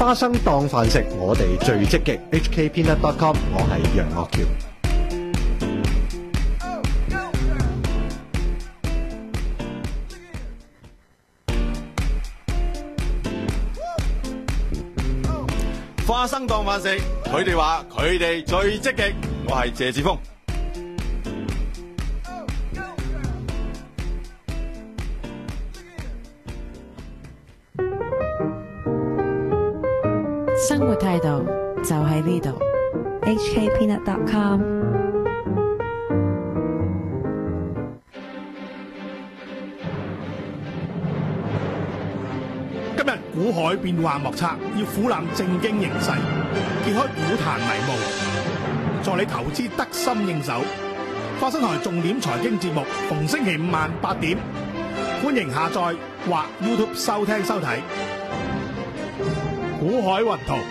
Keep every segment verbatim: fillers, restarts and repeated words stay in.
花生當飯食，我哋最積極。H K Peanut dot com， 我係楊岳橋。 花生當飯食，佢哋話佢哋最積極。我係謝志峰。 生活態度就喺呢度。 H K Peanut dot com。 今日股海變幻莫測，要俯瞰正經形勢，揭開股壇迷霧，助你投資得心應手。花生台重點財經節目，逢星期五晚八點，歡迎下載或 YouTube 收聽收睇。股海雲圖，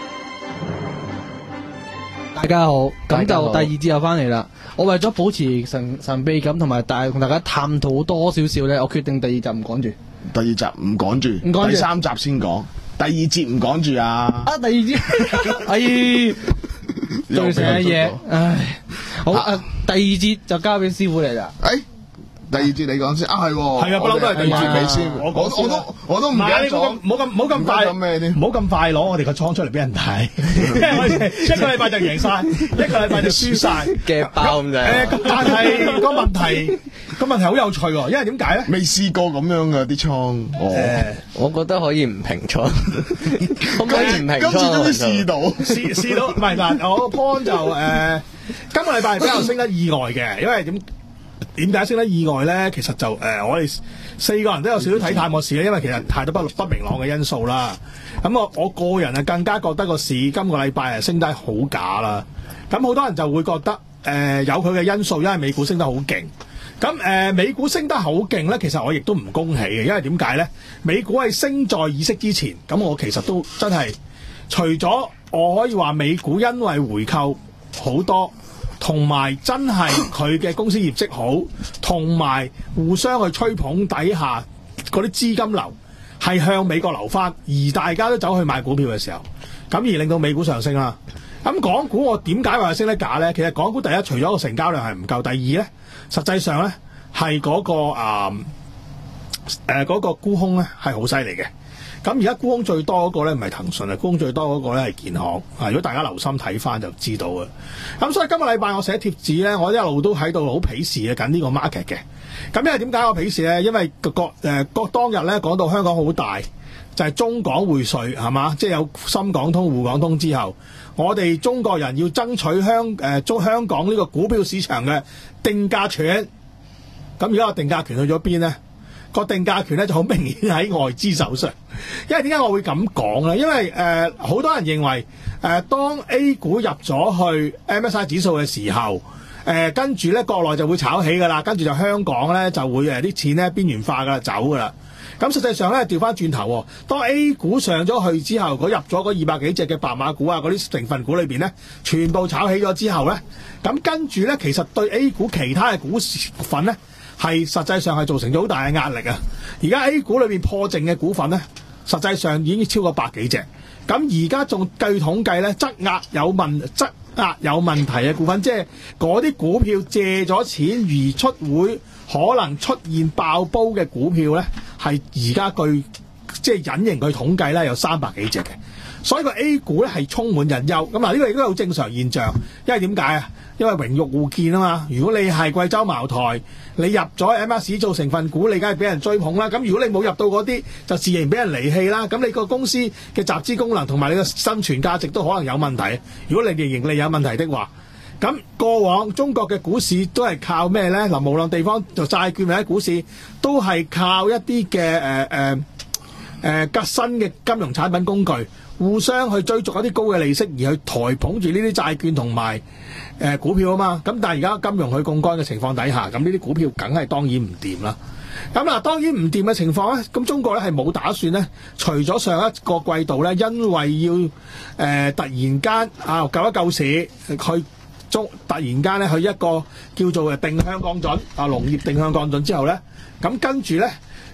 大家好，咁就第二節又翻嚟啦。我為咗保持神神秘感同埋大同大家探討多少少咧，我決定第二集唔講住。 第二集唔講住， 唔講住， 第三集先講。第二節唔講住啊！ 啊，第二節，哎，做成嘅嘢，唉，好啊，第二節就交俾師傅嚟啦。 誒。第二節你講先啊，係喎， 係啊，不嬲都係第二節尾先。我我我都我都唔記得咗， 唔好咁唔好咁快，唔好咁快攞我哋個倉出嚟俾人睇，一個禮拜就贏晒，一個禮拜就輸晒， 嘅包咁滯。 誒，但係個問題個問題好有趣喎，因為點解咧？ 未試過咁樣嘅啲倉。 誒，我覺得可以唔平倉，可唔可以唔平倉？ 今次終於試到， 試試到，唔係嗱，我 point 就誒，今個禮拜係比較升得意外嘅，因為點？點解升得意外咧？其實就誒、呃，我哋四個人都有少少睇淡個市咧，因為其實太多不不明朗嘅因素啦。咁我我個人啊更加覺得個市今個禮拜係升得好假啦。咁好多人就會覺得誒、呃、有佢嘅因素，因為美股升得好勁。咁誒、呃、美股升得好勁咧，其實我亦都唔恭喜嘅，因為點解咧？美股係升在議息之前，咁我其實都真係除咗我可以話美股因為回購好多。同埋真係佢嘅公司業績好，同埋互相去吹捧底下嗰啲資金流係向美國流翻，而大家都走去買股票嘅時候，咁而令到美股上升啦。咁港股我點解話升得假咧？其實港股第一除咗個成交量係唔夠，第二咧實際上咧係嗰個啊誒嗰個沽空咧係好犀利嘅。咁而家沽空最多嗰個咧唔係騰訊啊，沽空最多嗰個咧係建行啊。如果大家留心睇翻就知道啊。咁所以今個禮拜我寫貼紙咧，我一路都喺度好鄙視緊呢個 market 嘅。咁因為點解我鄙視咧？因為個國誒國當日咧講到香港好大，就係、是、中港匯稅係嘛，即係有深港通、滬港通之後，我哋中國人要爭取香誒中、呃、香港呢個股票市場嘅定價權。咁而家個定價權去咗邊咧？個定價權咧就好明顯喺外資手上，因為點解我會咁講咧？因為誒好、呃、多人認為誒、呃、當 A 股入咗去 M S C I 指數嘅時候，誒、呃、跟住咧國內就會炒起噶啦，跟住就香港咧就會誒啲錢咧邊緣化噶啦，走噶啦。咁實際上咧調翻轉頭，當 A 股上咗去之後，佢入咗嗰二百幾隻嘅白馬股啊，嗰啲成分股裏邊咧，全部炒起咗之後咧，咁跟住咧其實對 A 股其他嘅股份咧。係實際上係造成咗好大嘅壓力啊！而家 A 股裏邊破淨嘅股份咧，實際上已經超過百幾隻。咁而家仲據統計咧，質押有問質押有問題嘅股份，即係嗰啲股票借咗錢而出會可能出現爆煲嘅股票咧，係而家據即係隱形據統計咧有三百幾隻嘅。所以個 A 股咧係充滿隱憂。咁嗱，呢個亦都係好正常現象，因為點解啊？因為榮辱互見啊嘛。如果你係貴州茅台，你入咗 M S C 做成分股，你梗係俾人追捧啦。咁如果你冇入到嗰啲，就自然俾人離棄啦。咁你個公司嘅集資功能同埋你個生存價值都可能有問題。如果你嘅盈利有問題的話，咁過往中國嘅股市都係靠咩咧？嗱，無論地方就債券或者股市，都係靠一啲嘅誒誒誒革新嘅金融產品工具，互相去追逐一啲高嘅利息，而去抬捧住呢啲債券同埋誒股票啊嘛。咁但係而家金融去槓桿嘅情況底下，咁呢啲股票梗係當然唔掂啦。咁嗱，當然唔掂嘅情況咧，咁中國咧係冇打算咧，除咗上一個季度咧，因為要誒、呃、突然間啊救一救市，去中突然間咧去一個叫做誒定向降準啊，農業定向降準之後咧，咁跟住咧。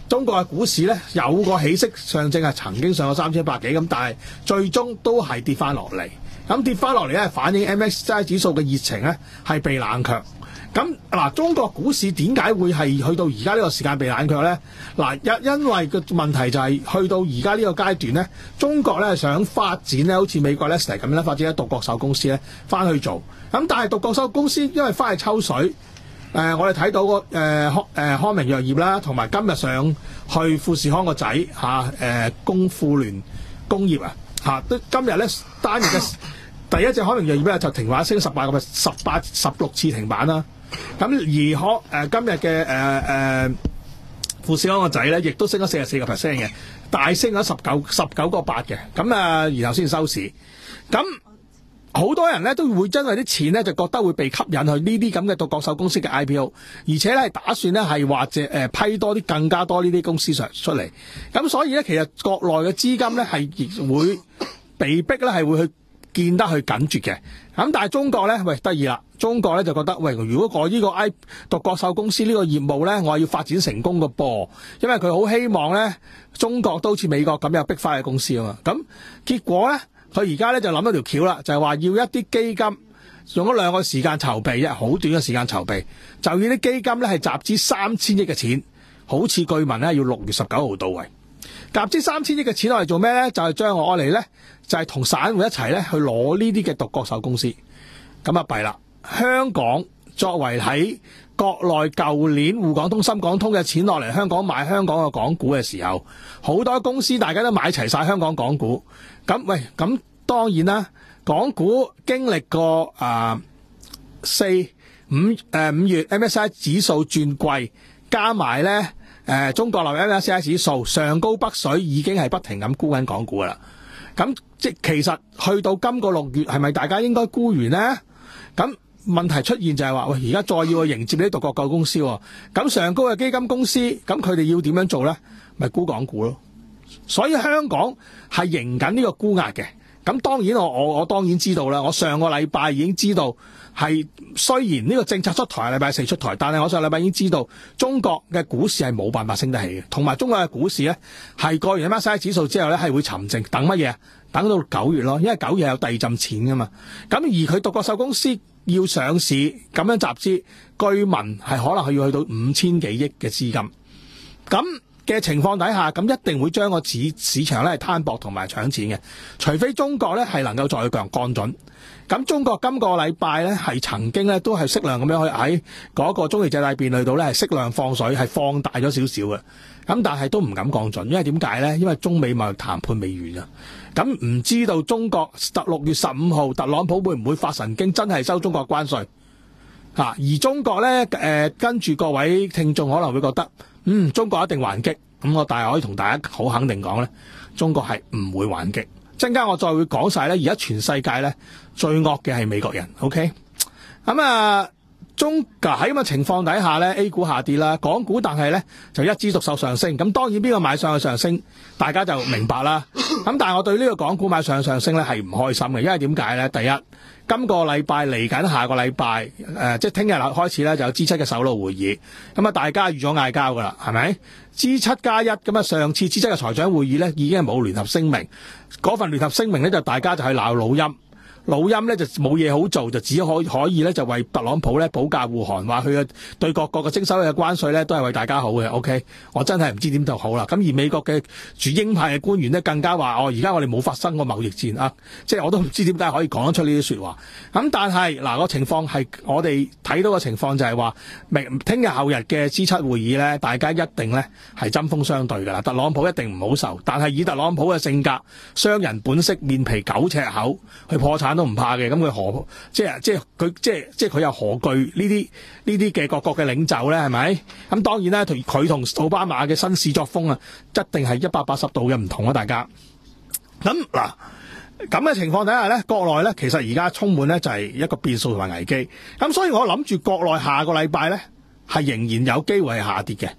中國嘅股市咧有個起色，上證係曾經上過三千一百幾咁，但係最終都係跌翻落嚟。咁跌翻落嚟咧，反映 M S C I 指數嘅熱情咧係被冷卻。咁嗱，中國股市點解會係去到而家呢個時間被冷卻咧？嗱，因因為個問題就係、是、去到而家呢個階段咧，中國咧想發展咧，好似美國 Nestle 咁樣發展一獨角獸公司咧，翻去做。咁但係獨角獸公司因為翻去抽水。誒、呃，我哋睇到個誒康誒康明藥業啦，同埋今日上去富士康個仔嚇誒工富聯工業啊嚇，都今日咧單日嘅第一隻康明藥業咧就停板升十八個十八十六次停板啦。咁而康誒、呃、今日嘅誒誒富士康個仔咧，亦都升咗四十四個 percent 嘅，大升咗十九十九個八嘅。咁啊，然後先收市。咁好多人咧都會因為啲錢咧就覺得會被吸引去呢啲咁嘅獨角獸公司嘅 I P O， 而且咧係打算咧係或者誒批多啲更加多呢啲公司上出嚟。咁所以咧，其實國內嘅資金咧係亦會被逼咧係會去見得去緊絕嘅。咁但係中國咧，喂得意啦，中國咧就覺得喂，如果我呢個 I 獨角獸公司呢個業務咧，我係要發展成功嘅噃，因為佢好希望咧中國都好似美國咁有逼翻嘅公司啊嘛。咁結果咧。佢而家咧就諗咗條橋啦，就係話要一啲基金用咗兩個時間籌備，一好短嘅時間籌備，就要啲基金咧係集資三千億嘅錢，好似據聞咧要六月十九號到位。集資三千億嘅錢攞嚟做咩咧？就係將我嚟咧，就係同散戶一齊咧去攞呢啲嘅獨角獸公司。咁啊弊啦！香港作為喺國內舊年滬港通、深港通嘅錢落嚟香港買香港嘅港股嘅時候，好多公司大家都買齊晒香港港股。咁喂，咁當然啦，港股經歷過啊四五誒五月 M S C I 指數轉貴，加埋咧誒中國樓 M S C I 指數上高北水，已經係不停咁沽緊港股噶啦。咁即其實去到今個六月，係咪大家應該沽完呢？咁問題出現就係話，喂，而家再要去迎接呢啲獨角獸公司，咁上高嘅基金公司，咁佢哋要點樣做咧？咪沽港股咯。所以香港係迎緊呢個沽壓嘅。咁當然我我我當然知道啦。我上個禮拜已經知道係雖然呢個政策出台係禮拜四出台，但係我上個禮拜已經知道中國嘅股市係冇辦法升得起嘅，同埋中國嘅股市咧係過完 M S C I 指數之後咧係會沉靜，等乜嘢？等到九月咯，因為九月有第二陣錢噶嘛。咁而佢獨角獸公司要上市咁樣集資，據聞係可能係要去到五千幾億嘅資金。咁嘅情況底下，咁一定會將個市市場咧係攤薄同埋搶錢嘅，除非中國咧係能夠再強降準。咁中國今個禮拜咧係曾經咧都係適量咁樣去喺嗰個中期借貸便利度咧係適量放水，係放大咗少少嘅。咁但係都唔敢降準，因為點解咧？因為中美貿易談判未完啊。咁唔知道中國特六月十五號特朗普會唔會發神經，真係收中國關稅？啊、而中國咧誒、呃、跟住各位聽眾可能會覺得，嗯，中國一定還擊。咁我但係可以同大家好肯定講咧，中國係唔會還擊。陣間我再會講晒咧，而家全世界咧最惡嘅係美國人。OK，咁啊，中喺咁嘅情況底下咧 ，A 股下跌啦，港股但係咧就一枝獨秀上升。咁當然邊個買上去上升，大家就明白啦。咁但係我對呢個港股買上去上升咧係唔開心嘅，因為點解咧？第一，今個禮拜嚟緊下個禮拜，誒、呃，即係聽日開始咧就有 G 七嘅首腦會議，咁啊大家預咗嗌交噶啦，係咪 ？G 七加一，咁啊上次 G 七嘅財長會議咧已經係冇聯合聲明，嗰份聯合聲明咧就大家就係鬧老陰。老陰咧就冇嘢好做，就只可可以咧就為特朗普咧保駕護航，話佢嘅對各國嘅徵收嘅關稅咧都係為大家好嘅。OK， 我真係唔知點就好啦。咁而美國嘅駐英派嘅官員咧更加話：哦，而家我哋冇發生過貿易戰啊！即係我都唔知點解可以講得出呢啲説話。咁但係嗱個情況係我哋睇到嘅情況就係話，明聽日後日嘅 G 七會議咧，大家一定咧係針鋒相對㗎啦。特朗普一定唔好受，但係以特朗普嘅性格、商人本色、面皮九尺厚，去破產都唔怕嘅，咁佢何即係即係佢即係即係佢又何懼呢啲呢啲嘅各國嘅領袖咧？係咪？咁當然啦，同佢同奧巴馬嘅紳士作風啊，一定係一百八十度嘅唔同啊！大家咁嗱咁嘅情況底下咧，國內咧其實而家充滿咧就係一個變數同埋危機。咁所以我諗住國內下個禮拜咧係仍然有機會係下跌嘅。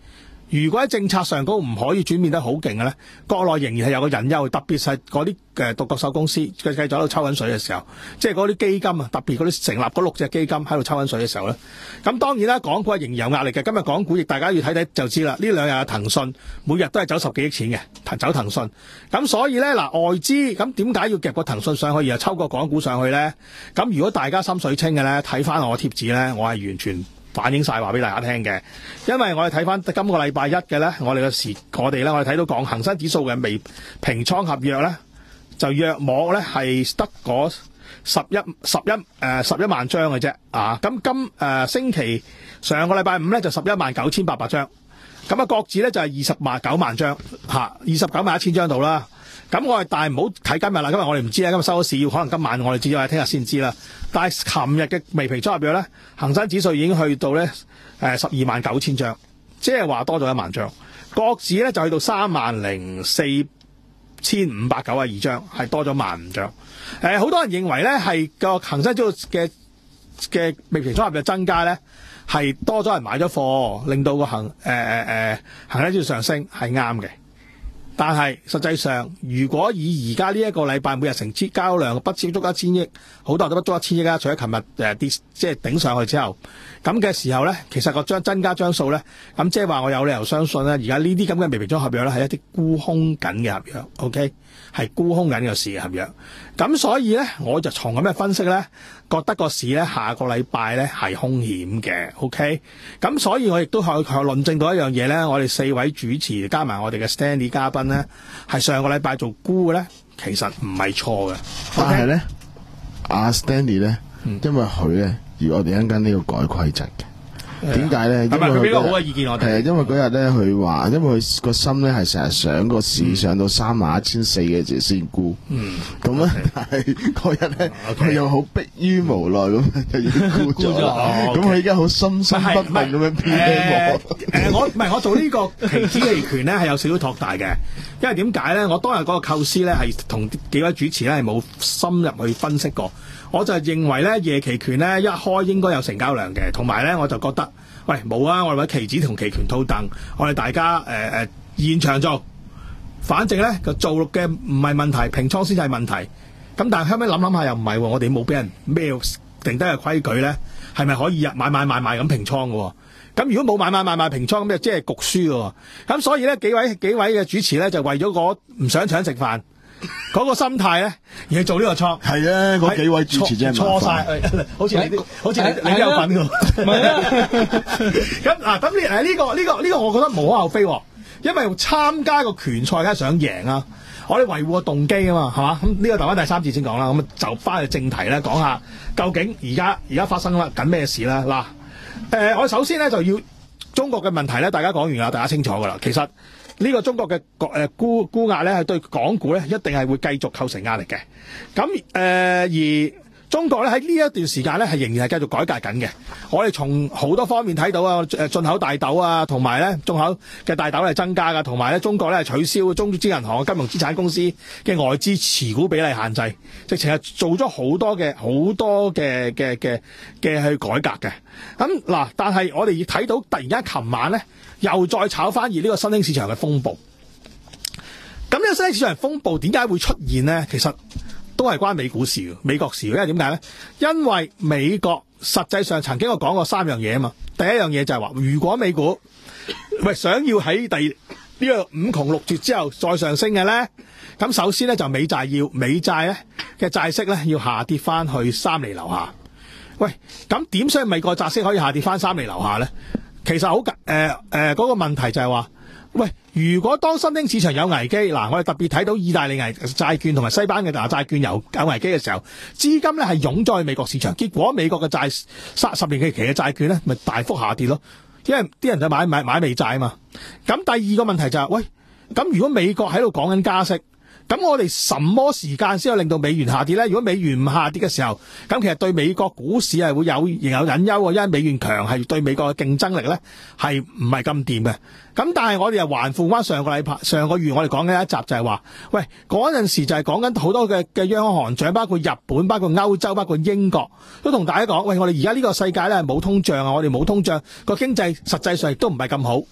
如果喺政策上高唔可以轉變得好勁嘅咧，國內仍然係有個隱憂，特別係嗰啲誒獨角獸公司佢繼續喺度抽緊水嘅時候，即係嗰啲基金啊，特別嗰啲成立嗰六隻基金喺度抽緊水嘅時候咧，咁當然啦，港股係仍然有壓力嘅。今日港股亦大家要睇睇就知啦。呢兩日騰訊每日都係走十幾億錢嘅，走騰訊。咁所以咧嗱，外資咁點解要夾個騰訊上去，然後抽個港股上去咧？咁如果大家心水清嘅咧，睇翻我貼紙咧，我係完全反映晒話俾大家聽嘅，因為我哋睇翻今個禮拜一嘅咧，我哋嘅時，我哋咧，我哋睇到講恒生指數嘅未平倉合約咧，就約莫咧係得嗰十一十一誒十一萬張嘅啫，啊，咁今誒、呃、星期上個禮拜五咧就十一萬九千八百張，咁啊國指咧就係二十萬九萬張嚇，二十九萬一千張度啦。咁我哋但係唔好睇今日啦，今日我哋唔知啊，今日收咗市，要可能今晚我哋知咗，聽日先知啦。但係琴日嘅未平倉合約咧，恒生指數已經去到咧誒十二萬九千張，即係話多咗一萬張。國指咧就去到三萬零四千五百九十二張，係多咗萬五張。誒、呃，好多人認為咧係個恒生指數嘅嘅未平倉合約增加咧，係多咗人買咗貨，令到個恒誒誒誒恒生指數上升係啱嘅。但係實際上，如果以而家呢一個禮拜每日成交量不超足一千億，好多人都不足一千億啦。除咗琴日誒跌，即係頂上去之後，咁嘅時候咧，其實個張增加張數咧，咁即係話我有理由相信咧，而家呢啲咁嘅未平倉合約咧係一啲沽空緊嘅合約 ，OK， 係沽空緊嘅市嘅合約。咁所以咧，我就從咁嘅分析咧，覺得個市咧下個禮拜咧係兇險嘅 ，OK。咁所以我亦都可以論證到一樣嘢咧，我哋四位主持加埋我哋嘅 Stanley 嘉賓咧，係上個禮拜做沽嘅咧，其實唔係錯嘅。 但係咧，阿 Stanley 咧，因為佢咧，而我哋一陣間呢個改規則嘅。點解咧？ 係咪佢俾個好嘅意見我哋？ 係啊，因為嗰日咧，佢話，因為佢個心咧係成日想個市上到三萬一千四嘅字先沽。嗯。咁咧，但係嗰日咧，佢又好迫於無奈咁，就要沽咗。咁佢而家好心心不忿咁樣 P M 我。 誒，我唔係我做呢個期指期權咧，係有少少托大嘅。因為點解咧？我當日嗰個構思咧係同幾位主持咧係冇深入去分析過。我就認為咧，夜期權咧一開應該有成交量嘅，同埋咧我就覺得，喂冇啊！我哋揾期指同期權套戥，我哋大家誒誒、呃、現場做，反正咧個做嘅唔係問題，平倉先係問題。咁但係後尾諗諗下又唔係喎，我哋冇俾人咩定低嘅規矩咧，係咪可以日買買買買咁平倉嘅喎？咁如果冇買買買買平倉咁就即係焗輸嘅喎。咁所以咧幾位幾位嘅主持咧就為咗個唔想搶食飯。嗰個心態咧，而去做呢個倉係啊！嗰幾位主持真係錯晒，好似你啲，好似你你都有份㗎。唔係啊！咁嗱，咁呢誒呢個呢個呢個，我覺得無可厚非，因為參加個拳賽梗係想贏啊！我哋維護個動機啊嘛，係嘛？咁呢個留翻第三節先講啦。咁就翻去正題咧，講下究竟而家而家發生緊咩事啦？嗱，誒，我首先咧就要中國嘅問題咧，大家講完啦，大家清楚㗎啦。其實呢個中國嘅誒沽沽壓咧，係對港股咧一定係會繼續構成壓力嘅。咁誒、呃、而中國咧喺呢一段時間咧係仍然係繼續改革緊嘅。我哋從好多方面睇到啊，誒進口大豆啊，同埋咧進口嘅大豆係增加㗎，同埋咧中國咧係取消中資銀行、金融資產公司嘅外資持股比例限制，直情係做咗好多嘅好多嘅嘅嘅嘅去改革嘅。咁嗱，但係我哋亦睇到突然間琴晚咧，又再炒翻熱呢個新興市場嘅風暴。咁呢個新興市場風暴點解會出現呢？其實都係關美股事、美國事。因為點解呢？因為美國實際上曾經我講過三樣嘢啊嘛。第一樣嘢就係話，如果美股喂想要喺第呢個五窮六絕之後再上升嘅呢，咁首先呢，就美債要美債咧嘅債息咧要下跌翻去三厘樓下。喂，咁點所以美國債息可以下跌翻三厘樓下呢？其實好誒誒嗰個問題就係話，喂，如果當新興市場有危機，嗱，我哋特別睇到意大利危債券同埋西班牙嘅債券有有危機嘅時候，資金咧係湧咗去美國市場，結果美國嘅債三十年期期嘅債券咧，咪大幅下跌咯，因為啲人就買買買美債啊嘛。咁第二個問題就係，喂，咁如果美國喺度講緊加息，咁我哋什麼時間先可以令到美元下跌咧？如果美元唔下跌嘅時候，咁其實對美國股市係會有仍有隱憂喎，因為美元強係對美國嘅競爭力咧係唔係咁掂嘅。咁但係我哋又還復翻上個禮拜上個月我哋講嘅一集就係話，喂，嗰陣時就係講緊好多嘅嘅央行行長，包括日本、包括歐洲、包括英國，都同大家講，喂，我哋而家呢個世界咧冇通脹啊，我哋冇通脹，個經濟實際上亦都唔係咁好。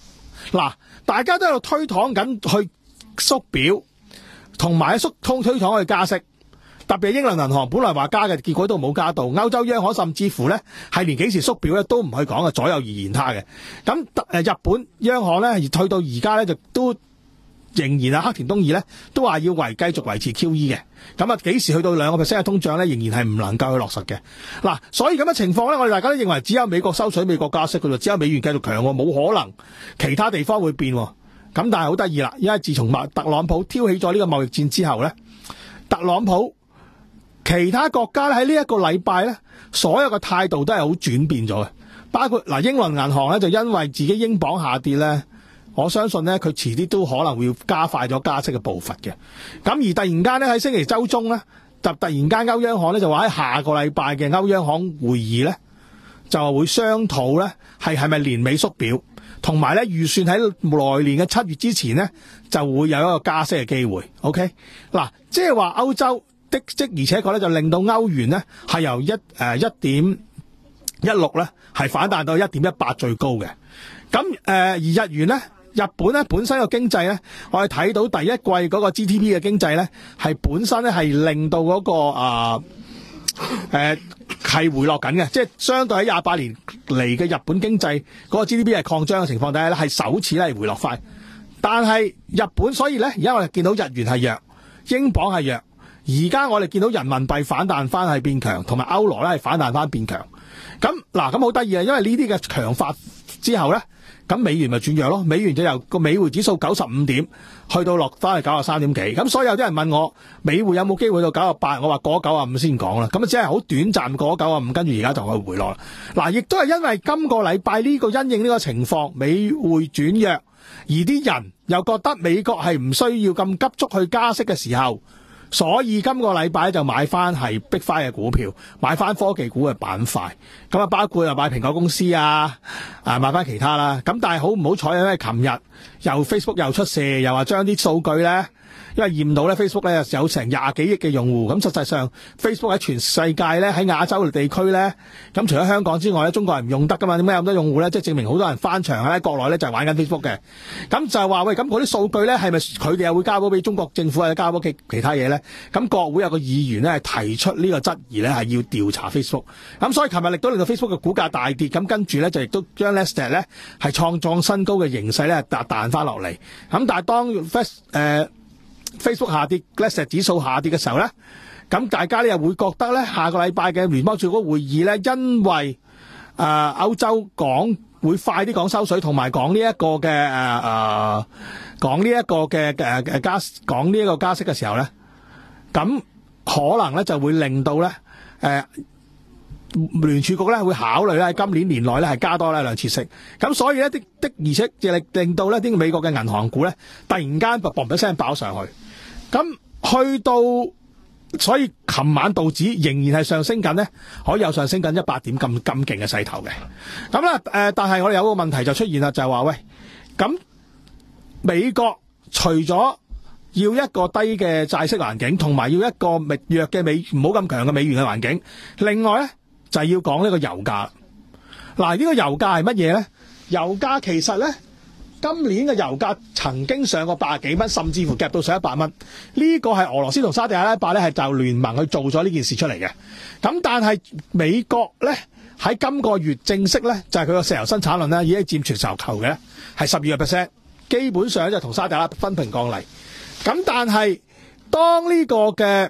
嗱，大家都喺度推搪緊去縮表，同埋縮通推搪去加息。特別係英倫銀行本來話加嘅，結果都冇加到。歐洲央行甚至乎咧係連幾時縮表咧都唔去講嘅，左右而言他嘅。咁誒日本央行咧，而去到而家咧就都仍然啊，黑田東彥咧都話要維繼續維持 Q E 嘅。咁啊幾時去到兩個 percent 嘅通脹咧，仍然係唔能夠去落實嘅。嗱，所以咁嘅情況咧，我哋大家都認為只有美國收水、美國加息嘅啫，只有美元繼續強喎，冇可能其他地方會變喎。咁但係好得意啦，因為自從特朗普挑起咗呢個貿易戰之後咧，特朗普其他國家咧喺呢一個禮拜咧，所有嘅態度都係好轉變咗嘅，包括嗱英倫銀行咧就因為自己英鎊下跌咧，我相信咧佢遲啲都可能會加快咗加息嘅步伐嘅。咁而突然間咧喺星期週中咧，就突然間歐央行咧就話喺下個禮拜嘅歐央行會議咧就會商討咧係係咪年尾縮表，同埋咧預算喺來年嘅七月之前咧就會有一個加息嘅機會。OK， 嗱，即係話歐洲。的即而且確咧就令到歐元咧係由一誒一點一六咧係反彈到一點一八最高嘅。咁誒、呃、而日元咧，日本咧本身個經濟咧，我哋睇到第一季嗰個 G D P 嘅經濟咧係本身咧係令到嗰、那個啊誒係回落緊嘅，即係相對喺廿八年嚟嘅日本經濟嗰個 G D P 係擴張嘅情況底下咧係首次咧係回落翻。但係日本所以咧而家我哋見到日元係弱，英鎊係弱。而家我哋見到人民幣反彈翻係變強，同埋歐羅咧係反彈翻變強。咁嗱，咁好得意啊！因為呢啲嘅強化之後咧，咁美元咪轉弱咯。美元就由個美匯指數九十五點去到落翻去九十三點幾。咁所以有啲人問我美匯有冇機會到九十八？我話過咗九十五先講啦。咁啊只係好短暫過咗九十五，跟住而家就去回落啦。嗱，亦都係因為今個禮拜呢個因應呢個情況，美匯轉弱，而啲人又覺得美國係唔需要咁急速去加息嘅時候。所以今個禮拜就買翻係Big Five嘅股票，買翻科技股嘅板塊，咁啊包括又買蘋果公司啊，啊買翻其他啦。咁但係好唔好彩咧？因為琴日又 Facebook 又出事，又話將啲數據咧，因為驗到咧 Facebook 咧有成廿幾億嘅用戶，咁實際上 Facebook 喺全世界咧喺亞洲地區咧，咁除咗香港之外咧，中國係唔用得噶嘛？點解有咁多用戶咧？即係證明好多人翻牆喺國內咧就係玩緊 Facebook 嘅。咁就係話喂，咁嗰啲數據咧係咪佢哋又會交到俾中國政府或者交到其其他嘢咧？咁國會有個議員咧係提出呢個質疑咧係要調查 Facebook。咁所以琴日亦都令到 Facebook 嘅股價大跌，咁跟住咧就亦都將 Nasdaq 咧係創創新高嘅形勢咧彈彈翻落嚟。咁但係當 Face 誒。Facebook 下跌 Nasdaq 指數下跌嘅時候咧，咁大家咧又會覺得咧，下個禮拜嘅聯邦儲局會議咧，因為誒、呃、歐洲講會快啲講收水，同埋講呢一個嘅誒誒講呢一個嘅誒誒加講呢一個加息嘅時候咧，咁可能咧就會令到咧誒聯儲局咧會考慮咧今年年內咧係加多咧兩次息，咁所以咧的的而且亦令令到咧啲美國嘅銀行股咧突然間嘣一聲爆上去。咁去到，所以琴晚道指仍然係上升緊咧，可以有上升緊一百點咁咁勁嘅勢頭嘅。咁咧誒，但係我哋有個問題就出現啦，就係話喂，咁美國除咗要一個低嘅債息環境，同埋要一個弱嘅美唔好咁強嘅美元嘅環境，另外咧就係要講呢個油價。嗱，呢個油價係乜嘢咧？油價其實咧。今年嘅油價曾經上過八十幾蚊，甚至乎夾到上一百蚊。呢個係俄羅斯同沙特阿拉伯咧係就聯盟去做咗呢件事出嚟嘅。咁但係美國咧喺今個月正式咧就係佢個石油生產量咧已經佔全球球嘅係十二個 percent， 基本上就同沙特阿拉伯分庭抗禮。咁但係當呢個嘅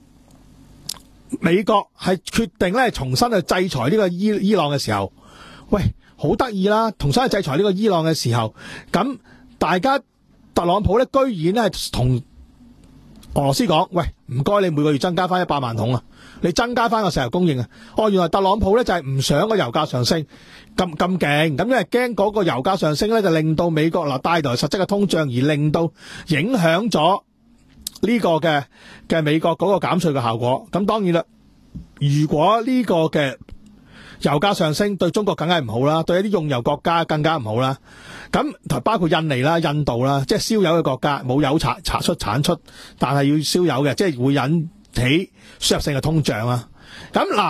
美國係決定咧重新去制裁呢個伊伊朗嘅時候，喂。好得意啦！同新去制裁呢個伊朗嘅時候，咁大家特朗普咧，居然咧係同俄羅斯講：喂，唔該你每個月增加翻一百萬桶啊！你增加翻個石油供應啊！哦，原來特朗普咧就係唔想個油價上升咁咁勁，咁因為驚嗰個油價上升咧，就令到美國嗱帶來實質嘅通脹，而令到影響咗呢個嘅嘅美國嗰個減稅嘅效果。咁當然啦，如果呢個嘅油價上升對中國梗係唔好啦，對一啲用油國家更加唔好啦。咁包括印尼啦、印度啦，即係燒油嘅國家，冇油產產出產出，但係要燒油嘅，即係會引起輸入性嘅通脹啦。咁嗱，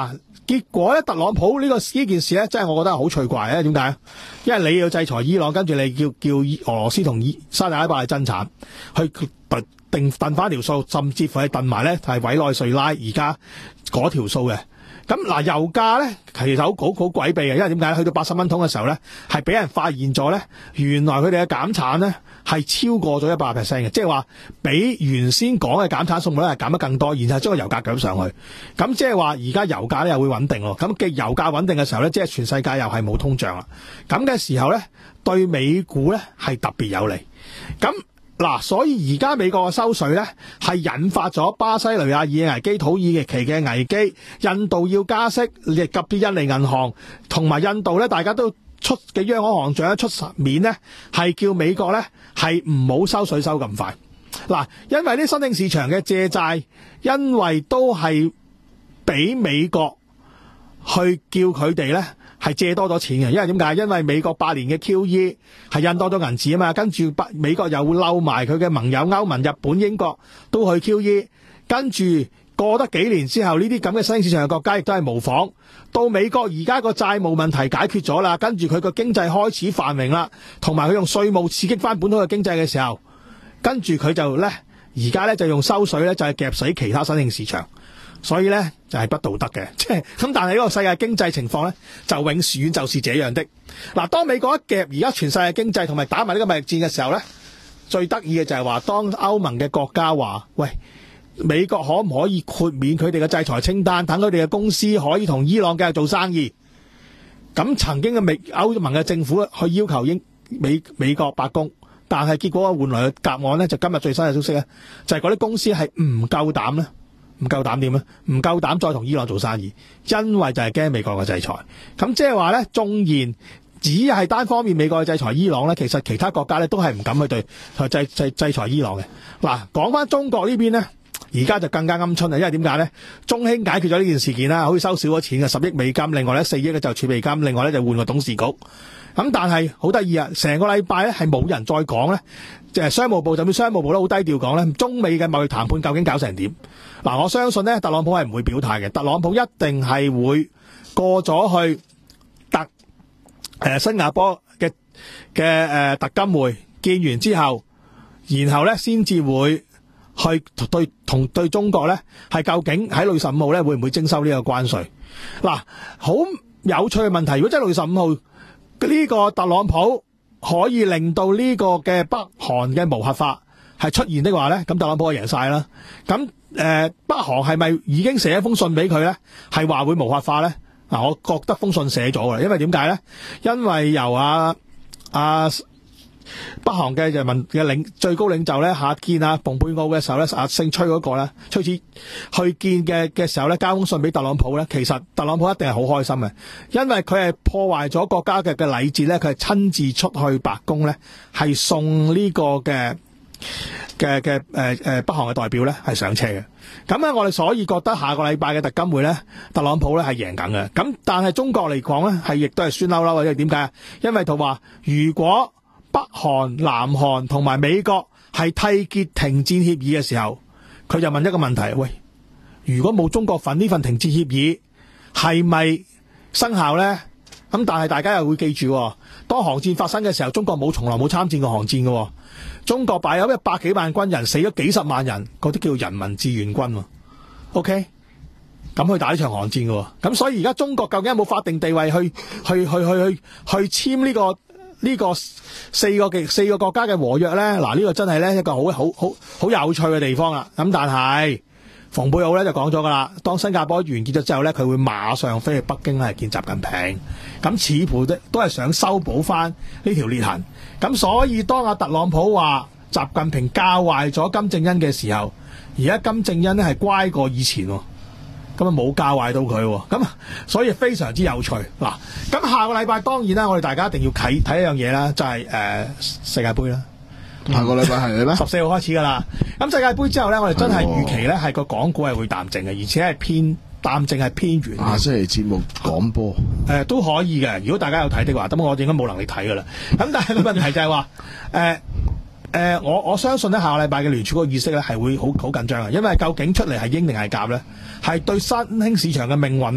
結果咧，特朗普呢、這個呢件事咧，真係我覺得係好趣怪啊！點解？因為你要制裁伊朗，跟住你叫叫俄羅斯同沙特阿拉伯去爭產，去定定翻條數，甚至乎係定埋咧係委內瑞拉而家嗰條數嘅。咁嗱，油價咧其實好好好詭秘嘅，因為點解？去到八十蚊桶嘅時候咧，係俾人發現咗咧，原來佢哋嘅減產咧係超過咗一百 percent 嘅，即係話比原先講嘅減產數目咧係減得更多，然後將個油價舉上去。咁即係話而家油價咧又會穩定咯。咁嘅油價穩定嘅時候咧，即係全世界又係冇通脹啦。咁嘅時候咧，對美股咧係特別有利。咁嗱，所以而家美國嘅收水咧，係引發咗巴西雷亞爾嘅危機、土耳其嘅危機、印度要加息，以及啲印尼銀行同埋印度咧，大家都出嘅央行行長出面咧，係叫美國咧係唔好收水收咁快。嗱，因為啲新興市場嘅借債，因為都係俾美國去叫佢哋咧。係借多咗錢嘅，因為點解？因為美國八年嘅 Q E 係印多咗銀紙啊嘛，跟住美國又會嬲埋佢嘅盟友歐盟、日本、英國都去 Q E， 跟住過得幾年之後，呢啲咁嘅新興市場嘅國家亦都係模仿。到美國而家個債務問題解決咗啦，跟住佢個經濟開始繁榮啦，同埋佢用稅務刺激翻本土嘅經濟嘅時候，跟住佢就咧而家咧就用收水咧就係夾死其他新興市場。所以咧就係、是、不道德嘅，即係咁。但係呢個世界經濟情況咧，就永遠就是這樣的。嗱，當美國一夾而家全世界經濟同埋打埋呢個貿易戰嘅時候咧，最得意嘅就係話，當歐盟嘅國家話：喂，美國可唔可以豁免佢哋嘅制裁清單，等佢哋嘅公司可以同伊朗繼續做生意？咁曾經嘅美歐盟嘅政府去要求英美美國白宮，但係結果換來嘅答案咧，就今日最新嘅消息咧，就係嗰啲公司係唔夠膽咧。唔夠膽點咧？唔夠膽再同伊朗做生意，因為就係驚美國嘅制裁。咁即係話咧，縱然只係單方面美國嘅制裁伊朗咧，其實其他國家咧都係唔敢去對制制制裁伊朗嘅。嗱，講翻中國呢邊咧，而家就更加鵪鶉啦，因為點解咧？中興解決咗呢件事件啦，好似收少咗錢嘅十億美金，另外咧四億咧就儲備金，另外咧就換個董事局。咁但係好得意啊，成個禮拜咧係冇人再講咧，即係商務部就算商務部都好低調講咧，中美嘅貿易談判究竟搞成點？嗱，我相信咧，特朗普係唔會表態嘅，特朗普一定係會過咗去特誒、呃、新加坡嘅嘅誒特金會見完之後，然後咧先至會去對同對中國咧係究竟喺六月十五號咧會唔會徵收呢個關稅？嗱，好有趣嘅問題，如果真係六月十五號。呢個特朗普可以令到呢個嘅北韓嘅無核化係出現的話咧，咁特朗普就贏晒啦。咁誒、呃，北韓係咪已經寫一封信俾佢咧？係話會無核化咧？嗱，我覺得封信寫咗㗎，因為點解咧？因為由啊啊北韓嘅人民嘅領最高領袖咧下見啊蓬佩奧嘅時候咧，阿姓崔嗰個咧，崔子去見嘅嘅時候咧，交封信俾特朗普咧，其實特朗普一定係好開心嘅，因為佢係破壞咗國家嘅嘅禮節咧，佢係親自出去白宮咧，係送呢個嘅嘅嘅誒誒北韓嘅代表咧係上車嘅。咁咧，我哋所以覺得下個禮拜嘅特金會咧，特朗普咧係贏緊嘅。咁但係中國嚟講咧，係亦都係酸溜溜嘅，因為點解啊？因為佢話如果北韓、南韓同埋美國係締結停戰協議嘅時候，佢就問一個問題：喂，如果冇中國份呢份停戰協議，係咪生效呢？咁但係大家又會記住，當韓戰發生嘅時候，中國冇從來冇參戰過韓戰嘅。中國擺有一百幾萬軍人，死咗幾十萬人，嗰啲叫人民志願軍。OK， 咁去打呢場韓戰嘅。咁所以而家中國究竟有冇法定地位去去去去去去簽呢個？呢個四個嘅四個國家嘅和約咧，嗱、這、呢個真係咧一個好好好好有趣嘅地方啦。咁但係蓬佩奧咧就講咗噶啦，當新加坡完結咗之後咧，佢會馬上飛去北京係見習近平。咁似乎都都係想修補翻呢條裂痕。咁所以當阿特朗普話習近平教壞咗金正恩嘅時候，而家金正恩咧係乖過以前喎。咁啊冇教壞到佢，咁所以非常之有趣。嗱，咁下個禮拜當然啦，我哋大家一定要睇睇一樣嘢啦，就係、是、誒、呃、世界盃啦。 下個禮拜係咩？ 十四號開始噶啦。咁世界盃之後咧，我哋真係預期咧係個港股係會淡靜嘅，而且係偏淡靜係偏軟。 下星期節目講波誒、 呃、都可以嘅，如果大家有睇的話，咁我應該冇能力睇噶啦。咁但係個問題就係話誒。誒、呃，我我相信咧，下個禮拜嘅聯儲個議息咧係會好好緊張嘅，因為究竟出嚟係鷹定係鴿咧，係對新興市場嘅命運咧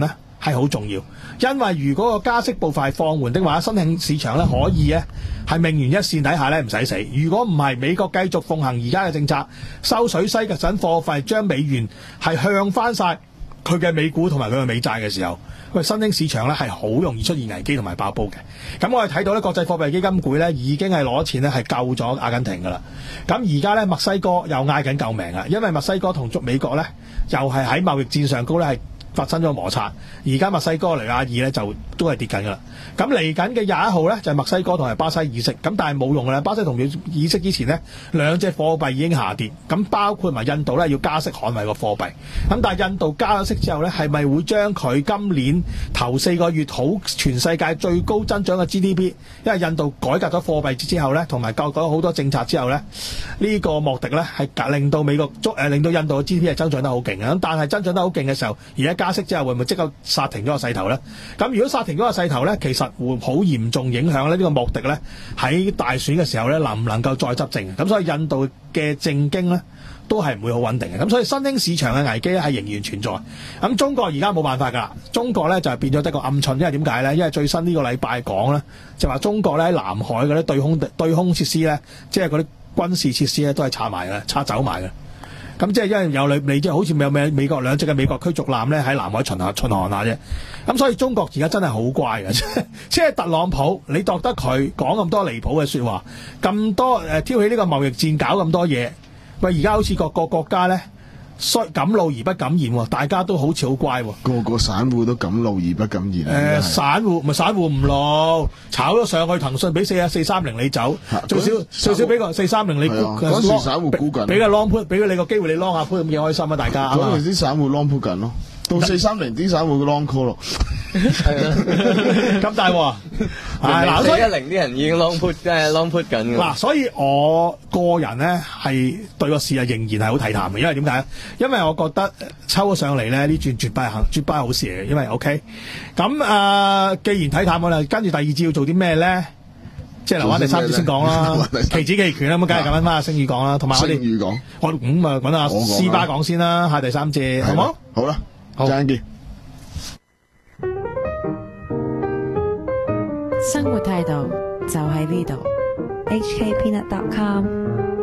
係好重要，因為如果個加息步伐係放緩的話，新興市場咧可以咧係命懸一線底下咧唔使死。如果唔係，美國繼續奉行而家嘅政策，收水西嘅陣貨幣，將美元係向翻晒佢嘅美股同埋佢嘅美債嘅時候，喂，新興市場咧係好容易出現危機同埋爆煲嘅。咁我哋睇到咧，國際貨幣基金會咧已經係攞錢咧係救咗阿根廷噶啦。咁而家咧墨西哥又嗌緊救命啊，因為墨西哥同美國咧又係喺貿易戰上高咧係發生咗摩擦，而家墨西哥尼亞爾咧就都係跌緊噶啦。咁嚟緊嘅廿一號咧就係、是、墨西哥同埋巴西議息，咁但係冇用噶啦。巴西同佢議息之前呢，兩隻貨幣已經下跌，咁包括埋印度咧要加息捍衞個貨幣。咁但係印度加咗息之後咧，係咪會將佢今年頭四個月好全世界最高增長嘅 G D P？ 因為印度改革咗貨幣之後咧，同埋教改好多政策之後咧，呢、這個莫迪咧係令到美國足誒令到印度嘅 G D P 係增長得好勁嘅。咁但係增長得好勁嘅時候，而家加息之後會唔會即刻剎停咗個勢頭咧？咁如果剎停咗個勢頭咧，其實會好嚴重影響咧呢個莫迪咧喺大選嘅時候咧能唔能夠再執政？咁所以印度嘅政經咧都係唔會好穩定嘅。咁所以新興市場嘅危機咧係仍然存在。咁中國而家冇辦法㗎啦，中國咧就係變咗得個暗蠢，因為點解咧？因為最新呢個禮拜講咧，就話中國咧喺南海嗰啲對空對空設施咧，即係嗰啲軍事設施咧都係拆埋嘅，拆走埋嘅。咁即係因為有你你即係好似有美美國兩隻嘅美國驅逐艦咧喺南海巡下巡航下啫。咁所以中國而家真係好乖嘅，即係特朗普，你覺得佢講咁多離譜嘅說話，咁多誒、呃、挑起呢個貿易戰，搞咁多嘢，喂而家好似各個國家咧，敢怒而不敢言喎，大家都好似好乖喎。 個個散戶都敢怒而不敢言。誒、 呃，散戶咪散戶唔怒，炒咗上去，騰訊俾四啊四三零你走，最少最少俾個四三零你沽。 嗰時散戶沽緊， 俾個 long put， 俾你個機會你 long 下 put 咁幾開心啊！大家嗰陣時啲散戶 long put 緊咯，到四三零啲散戶 long call 咯。 係啊， 咁大喎！ 嗱，四一零啲人已經 long put，即係 long put 緊嘅。 嗱，所以我個人咧係對個市啊仍然係好睇淡嘅，因為點解？因為我覺得抽咗上嚟咧呢轉絕不係行，絕不係好事嚟嘅。因為 OK， 咁啊、呃，既然睇淡我啦，跟住第二節要做啲咩咧？即係留翻第三節先講啦，期指期權啦，咁梗係咁樣翻阿星宇講啦，同埋我哋星宇講，我咁啊揾阿斯巴講先啦，下第三節好冇？ 好啦，好，陣間見。 生活態度就喺呢度。 H K Peanut dot com